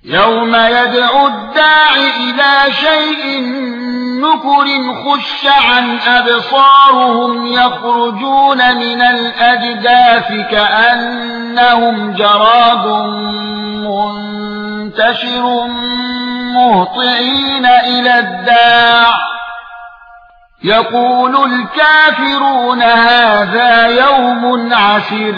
يوم يدعو الداع إلى شيء نكر خش عن أبصارهم يخرجون من الأجداث كأنهم جراد منتشر مهطعين إلى الداع يقول الكافرون هذا يوم عسر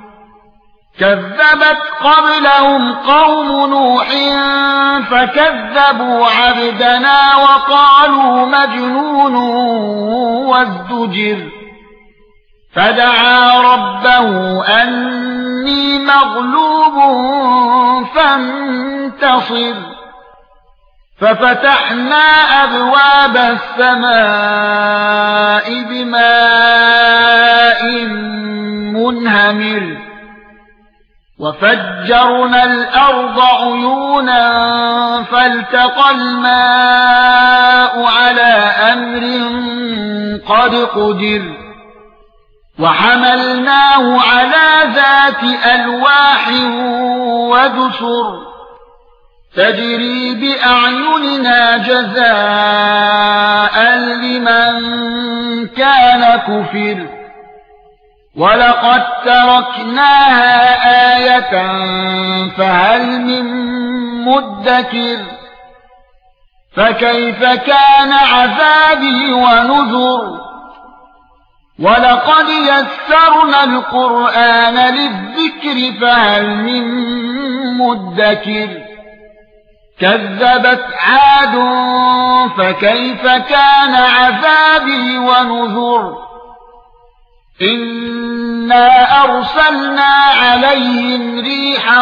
كذبت قبلهم قوم نوح فكذبوا عبدنا وقالوا مجنون وازدجر فدعا ربه أني مغلوب فانتصر ففتحنا أبواب السماء بماء منهمر وفجرنا الأرض عيونا فالتقى الماء على أمر قد قدر وحملناه على ذات ألواح ودسر تجري بأعيننا جزاء لمن كان كفر ولقد تركناها آية فهل من مدكر فكيف كان عذابي ونذر ولقد يسرنا القرآن للذكر فهل من مدكر كذبت عاد فكيف كان عذابي ونذر إنا أرسلنا عليهم ريحا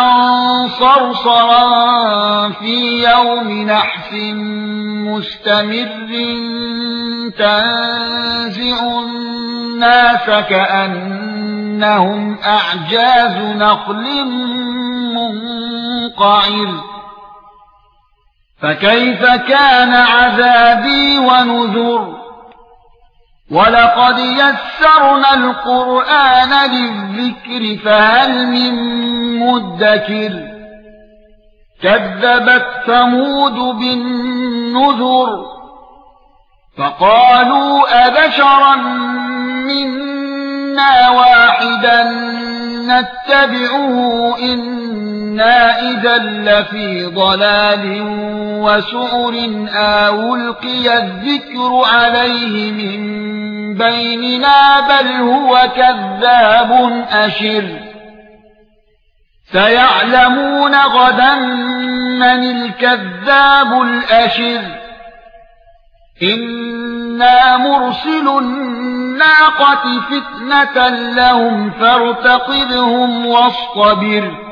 صرصرا في يوم نحس مستمر تنزع الناس كأنهم أعجاز نخل منقعر فكيف كان عذابي ونذر ولقد يسرنا القرآن للذكر فهل من مدكر كذبت ثمود بالنذر فقالوا أبشرا منا واحدا نتبعه إنا إذا لفي ضلال وسعر أو ألقي الذكر عليه من بيننا بل هو كذاب أشر سيعلمون غدا من الكذاب الأشر إنا مرسل الناقة فتنة لهم فارتقبهم واصطبر